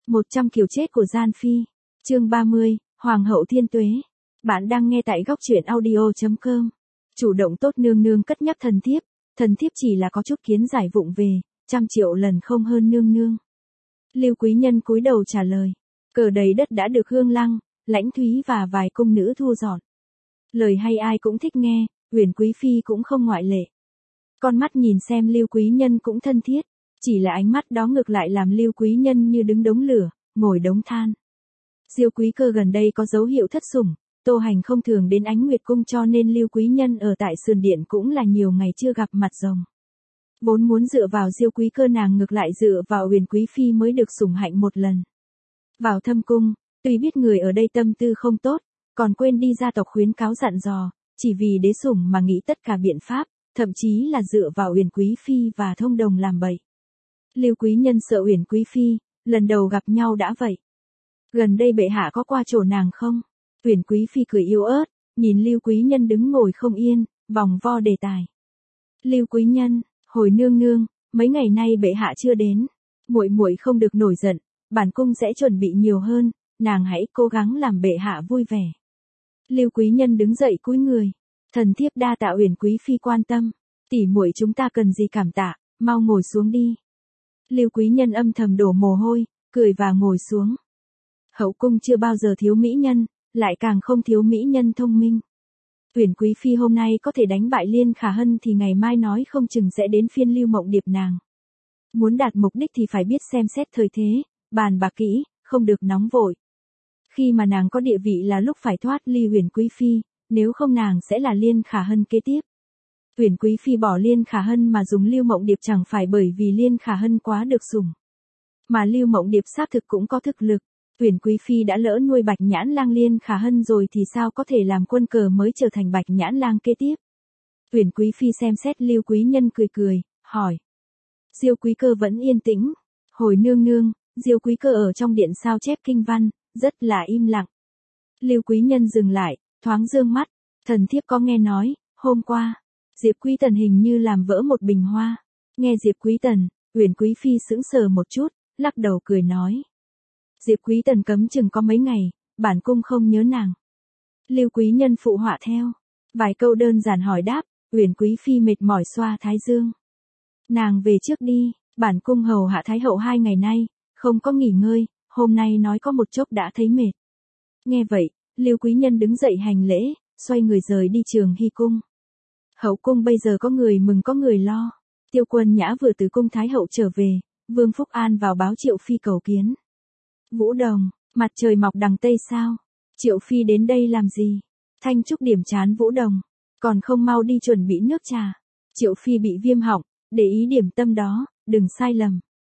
100 kiểu chết của Gian Phi. Chương 30, Hoàng hậu Thiên Tuế. Bạn đang nghe tại góc truyện audio.com. Chủ động tốt nương nương cất nhắc thần thiếp chỉ là có chút kiến giải vụng về, 100 triệu lần không hơn nương nương. Lưu Quý Nhân cúi đầu trả lời. Cờ đầy đất đã được Hương Lăng, Lãnh Thúy và vài cung nữ thu dọn. Lời hay ai cũng thích nghe, Huyền Quý Phi cũng không ngoại lệ. Con mắt nhìn xem Lưu Quý Nhân cũng thân thiết, chỉ là ánh mắt đó ngược lại làm Lưu Quý Nhân như đứng đống lửa, ngồi đống than. Diêu Quý Cơ gần đây có dấu hiệu thất sủng, Tô Hành không thường đến Ánh Nguyệt Cung cho nên Lưu Quý Nhân ở tại sườn điện cũng là nhiều ngày chưa gặp mặt rồng. Vốn muốn dựa vào Diêu Quý Cơ nàng ngược lại dựa vào Huyền Quý Phi mới được sủng hạnh một lần. Vào thâm cung, tuy biết người ở đây tâm tư không tốt, còn quên đi gia tộc khuyến cáo dặn dò, chỉ vì đế sủng mà nghĩ tất cả biện pháp, thậm chí là dựa vào Huyền Quý Phi và thông đồng làm bậy. Lưu Quý Nhân sợ Huyền Quý Phi, lần đầu gặp nhau đã vậy. Gần đây bệ hạ có qua chỗ nàng không? Huyền Quý Phi cười yếu ớt, nhìn Lưu Quý Nhân đứng ngồi không yên, vòng vo đề tài. Lưu Quý Nhân, hồi nương nương, mấy ngày nay bệ hạ chưa đến, muội không được nổi giận, bản cung sẽ chuẩn bị nhiều hơn, nàng hãy cố gắng làm bệ hạ vui vẻ. Lưu Quý Nhân đứng dậy cúi người, thần thiếp đa tạ Huyền Quý Phi quan tâm, tỷ muội chúng ta cần gì cảm tạ, mau ngồi xuống đi. Lưu Quý Nhân âm thầm đổ mồ hôi, cười và ngồi xuống. Hậu cung chưa bao giờ thiếu mỹ nhân, lại càng không thiếu mỹ nhân thông minh. Huyền Quý Phi hôm nay có thể đánh bại Liên Khả Hân thì ngày mai nói không chừng sẽ đến phiên Lưu Mộng Điệp nàng. Muốn đạt mục đích thì phải biết xem xét thời thế, bàn bạc kỹ, không được nóng vội. Khi mà nàng có địa vị là lúc phải thoát ly Huyền Quý Phi, nếu không nàng sẽ là Liên Khả Hân kế tiếp. Huyền Quý Phi bỏ Liên Khả Hân mà dùng Lưu Mộng Điệp chẳng phải bởi vì Liên Khả Hân quá được sủng. Mà Lưu Mộng Điệp xác thực cũng có thực lực. Huyền Quý Phi đã lỡ nuôi Bạch Nhãn Lang Liên Khả Hân rồi thì sao có thể làm quân cờ mới trở thành Bạch Nhãn Lang kế tiếp. Huyền Quý Phi xem xét Lưu Quý Nhân cười, hỏi. Diêu Quý Cơ vẫn yên tĩnh. Hồi nương nương, Diêu Quý Cơ ở trong điện sao chép kinh văn, rất là im lặng. Lưu Quý Nhân dừng lại, thoáng dương mắt. Thần thiếp có nghe nói, hôm qua, Diệp Quý Tần hình như làm vỡ một bình hoa. Nghe Diệp Quý Tần, Huyền Quý Phi sững sờ một chút, lắc đầu cười nói. Diệp Quý Tần cấm chừng có mấy ngày, bản cung không nhớ nàng. Lưu Quý Nhân phụ họa theo. Vài câu đơn giản hỏi đáp, Huyền Quý Phi mệt mỏi xoa thái dương. Nàng về trước đi, bản cung hầu hạ thái hậu 2 ngày nay, không có nghỉ ngơi, hôm nay nói có một chốc đã thấy mệt. Nghe vậy, Lưu Quý Nhân đứng dậy hành lễ, xoay người rời đi Trường Hy cung. Hậu cung bây giờ có người mừng có người lo. Tiêu Quân Nhã vừa từ cung thái hậu trở về, Vương Phúc An vào báo Triệu Phi cầu kiến. Vũ Đồng, mặt trời mọc đằng tây sao? Triệu Phi đến đây làm gì? Thanh Trúc điểm chán Vũ Đồng, còn không mau đi chuẩn bị nước trà. Triệu Phi bị viêm họng, để ý điểm tâm đó, đừng sai lầm.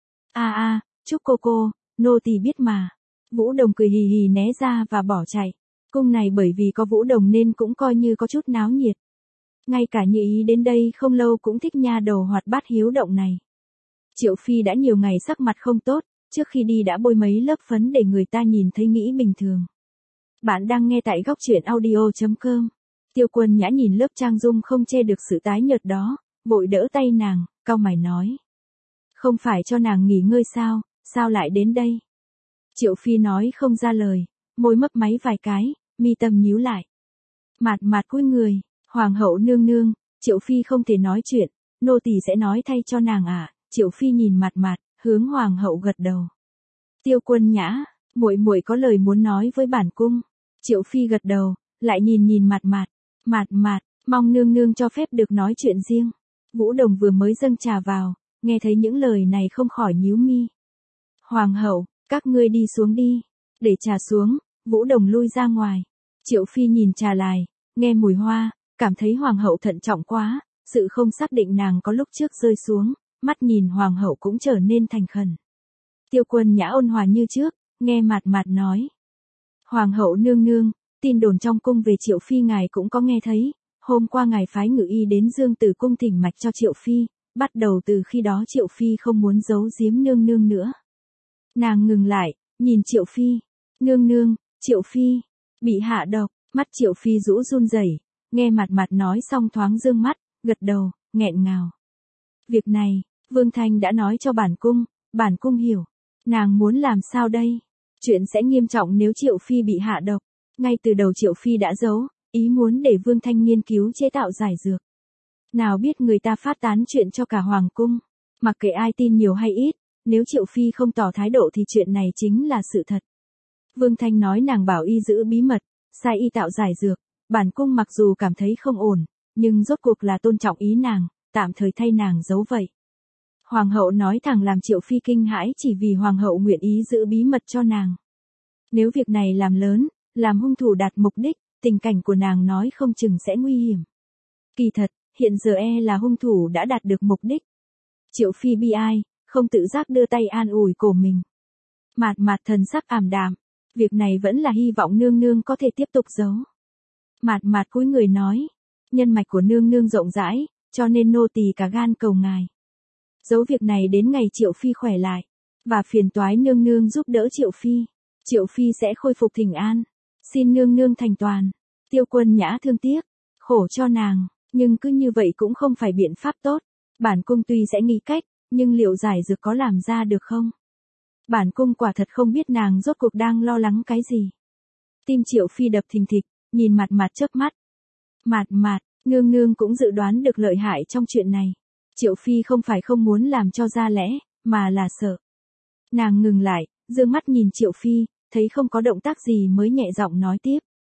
Trúc cô, nô tỳ biết mà. Vũ Đồng cười hì hì né ra và bỏ chạy. Cung này bởi vì có Vũ Đồng nên cũng coi như có chút náo nhiệt. Ngay cả Như Ý đến đây không lâu cũng thích nha đầu hoạt bát hiếu động này. Triệu Phi đã nhiều ngày sắc mặt không tốt, trước khi đi đã bôi mấy lớp phấn để người ta nhìn thấy nghĩ bình thường. Bạn đang nghe tại góc truyện audio.com. Tiêu Quân Nhã nhìn lớp trang dung không che được sự tái nhợt đó, vội đỡ tay nàng, cau mày nói. Không phải cho nàng nghỉ ngơi sao lại đến đây? Triệu Phi nói không ra lời, môi mấp máy vài cái, mi tâm nhíu lại. Mạt cúi người, Hoàng hậu nương nương, Triệu Phi không thể nói chuyện, nô tỳ sẽ nói thay cho nàng à? Triệu Phi nhìn Mạt, hướng Hoàng hậu gật đầu. Tiêu Quân Nhã, muội có lời muốn nói với bản cung. Triệu Phi gật đầu, lại nhìn Mạt, mong nương nương cho phép được nói chuyện riêng. Vũ Đồng vừa mới dâng trà vào, nghe thấy những lời này không khỏi nhíu mi. Hoàng hậu, các ngươi đi xuống đi. Để trà xuống, Vũ Đồng lui ra ngoài. Triệu Phi nhìn trà lại, nghe mùi hoa, cảm thấy Hoàng hậu thận trọng quá, sự không xác định nàng có lúc trước rơi xuống, mắt nhìn Hoàng hậu cũng trở nên thành khẩn. Tiêu Quân Nhã ôn hòa như trước, nghe Mạt nói. Hoàng hậu nương nương, tin đồn trong cung về Triệu Phi ngài cũng có nghe thấy, hôm qua ngài phái ngự y đến Dương Tử cung thỉnh mạch cho Triệu Phi, bắt đầu từ khi đó Triệu Phi không muốn giấu giếm nương nương nữa. Nàng ngừng lại, nhìn Triệu Phi. Nương nương, Triệu Phi, bị hạ độc, mắt Triệu Phi rũ run rẩy, nghe Mạt nói xong thoáng dương mắt, gật đầu, nghẹn ngào. Việc này, Vương Thanh đã nói cho bản cung hiểu. Nàng muốn làm sao đây? Chuyện sẽ nghiêm trọng nếu Triệu Phi bị hạ độc. Ngay từ đầu Triệu Phi đã giấu, ý muốn để Vương Thanh nghiên cứu chế tạo giải dược. Nào biết người ta phát tán chuyện cho cả Hoàng cung. Mặc kệ ai tin nhiều hay ít, nếu Triệu Phi không tỏ thái độ thì chuyện này chính là sự thật. Vương Thanh nói nàng bảo y giữ bí mật, sai y tạo giải dược. Bản cung mặc dù cảm thấy không ổn, nhưng rốt cuộc là tôn trọng ý nàng, tạm thời thay nàng giấu vậy. Hoàng hậu nói thẳng làm Triệu Phi kinh hãi chỉ vì Hoàng hậu nguyện ý giữ bí mật cho nàng. Nếu việc này làm lớn, làm hung thủ đạt mục đích, tình cảnh của nàng nói không chừng sẽ nguy hiểm. Kỳ thật, hiện giờ là hung thủ đã đạt được mục đích. Triệu Phi bi ai, không tự giác đưa tay an ủi cổ mình. Mạt Mạt thần sắc ảm đạm, việc này vẫn là hy vọng nương nương có thể tiếp tục giấu. Mạt Mạt cúi người nói, nhân mạch của nương nương rộng rãi, cho nên nô tỳ cả gan cầu ngài. Giấu việc này đến ngày Triệu Phi khỏe lại, và phiền toái nương nương giúp đỡ Triệu Phi. Triệu Phi sẽ khôi phục thỉnh an. Xin nương nương thành toàn. Tiêu Quân Nhã thương tiếc, khổ cho nàng, nhưng cứ như vậy cũng không phải biện pháp tốt. Bản cung tuy sẽ nghĩ cách, nhưng liệu giải dược có làm ra được không? Bản cung quả thật không biết nàng rốt cuộc đang lo lắng cái gì. Tim Triệu Phi đập thình thịch, nhìn Mạt Mạt chớp mắt. Mạt Mạt, nương nương cũng dự đoán được lợi hại trong chuyện này. Triệu Phi không phải không muốn làm cho ra lẽ, mà là sợ. Nàng ngừng lại, dương mắt nhìn Triệu Phi, thấy không có động tác gì mới nhẹ giọng nói tiếp.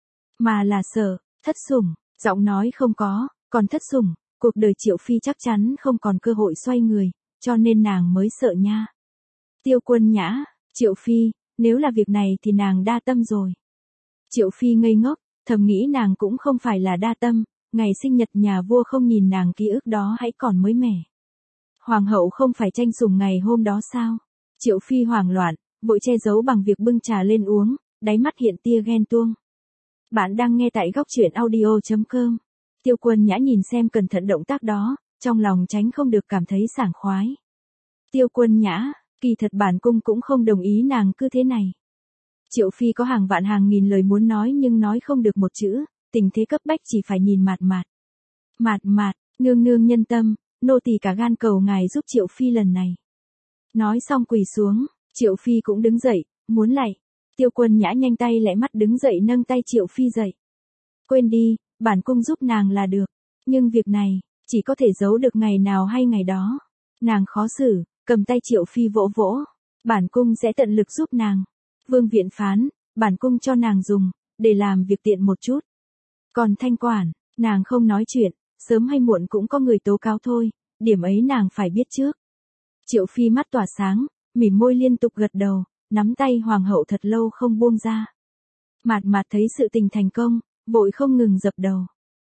Mà là sợ, thất sủng, giọng nói không có, còn thất sủng, cuộc đời Triệu Phi chắc chắn không còn cơ hội xoay người, cho nên nàng mới sợ nha. Tiêu Quân Nhã, Triệu Phi, nếu là việc này thì nàng đa tâm rồi. Triệu Phi ngây ngốc, thầm nghĩ nàng cũng không phải là đa tâm, ngày sinh nhật nhà vua không nhìn nàng ký ức đó hãy còn mới mẻ. Hoàng hậu không phải tranh sủng ngày hôm đó sao? Triệu Phi hoảng loạn, vội che giấu bằng việc bưng trà lên uống, đáy mắt hiện tia ghen tuông. Bạn đang nghe tại góc truyện audio.com. Tiêu Quân Nhã nhìn xem cẩn thận động tác đó, trong lòng tránh không được cảm thấy sảng khoái. Tiêu Quân Nhã, kỳ thật bản cung cũng không đồng ý nàng cứ thế này. Triệu Phi có hàng vạn hàng nghìn lời muốn nói nhưng nói không được một chữ, tình thế cấp bách chỉ phải nhìn Mạt Mạt. Mạt Mạt, nương nương nhân tâm, nô tỳ cả gan cầu ngài giúp Triệu Phi lần này. Nói xong quỳ xuống, Triệu Phi cũng đứng dậy, muốn lạy. Tiêu Quân Nhã nhanh tay lẹ mắt đứng dậy nâng tay Triệu Phi dậy. Quên đi, bản cung giúp nàng là được. Nhưng việc này, chỉ có thể giấu được ngày nào hay ngày đó. Nàng khó xử, cầm tay Triệu Phi vỗ vỗ. Bản cung sẽ tận lực giúp nàng. Vương viện phán, bản cung cho nàng dùng, để làm việc tiện một chút. Còn thanh quản, nàng không nói chuyện, sớm hay muộn cũng có người tố cáo thôi, điểm ấy nàng phải biết trước. Triệu Phi mắt tỏa sáng, mỉm môi liên tục gật đầu, nắm tay Hoàng hậu thật lâu không buông ra. Mạt Mạt thấy sự tình thành công, vội không ngừng dập đầu.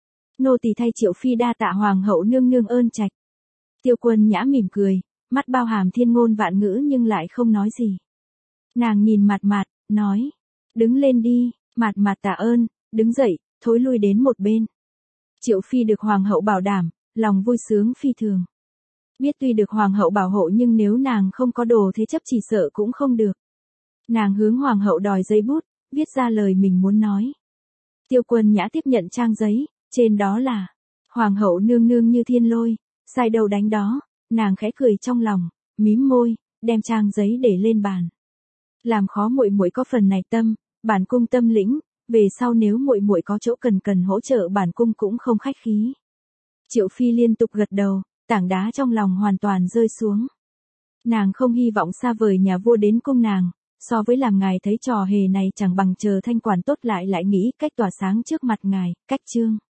Nô tỳ thay Triệu Phi đa tạ Hoàng hậu nương nương ơn trạch. Tiêu Quân Nhã mỉm cười, mắt bao hàm thiên ngôn vạn ngữ nhưng lại không nói gì. Nàng nhìn Mạt Mạt, nói, đứng lên đi. Mạt Mạt tạ ơn, đứng dậy, thối lui đến một bên. Triệu Phi được Hoàng hậu bảo đảm, lòng vui sướng phi thường. Biết tuy được Hoàng hậu bảo hộ nhưng nếu nàng không có đồ thế chấp chỉ sợ cũng không được. Nàng hướng Hoàng hậu đòi giấy bút, viết ra lời mình muốn nói. Tiêu Quân Nhã tiếp nhận trang giấy, trên đó là Hoàng hậu nương nương như thiên lôi, sai đâu đánh đó. Nàng khẽ cười trong lòng, mím môi, đem trang giấy để lên bàn. Làm khó muội muội có phần này tâm, bản cung tâm lĩnh, về sau nếu muội muội có chỗ cần hỗ trợ bản cung cũng không khách khí. Triệu Phi liên tục gật đầu, tảng đá trong lòng hoàn toàn rơi xuống. Nàng không hy vọng xa vời nhà vua đến cung nàng, so với làm ngài thấy trò hề này chẳng bằng chờ thanh quản tốt lại nghĩ cách tỏa sáng trước mặt ngài, cách chương.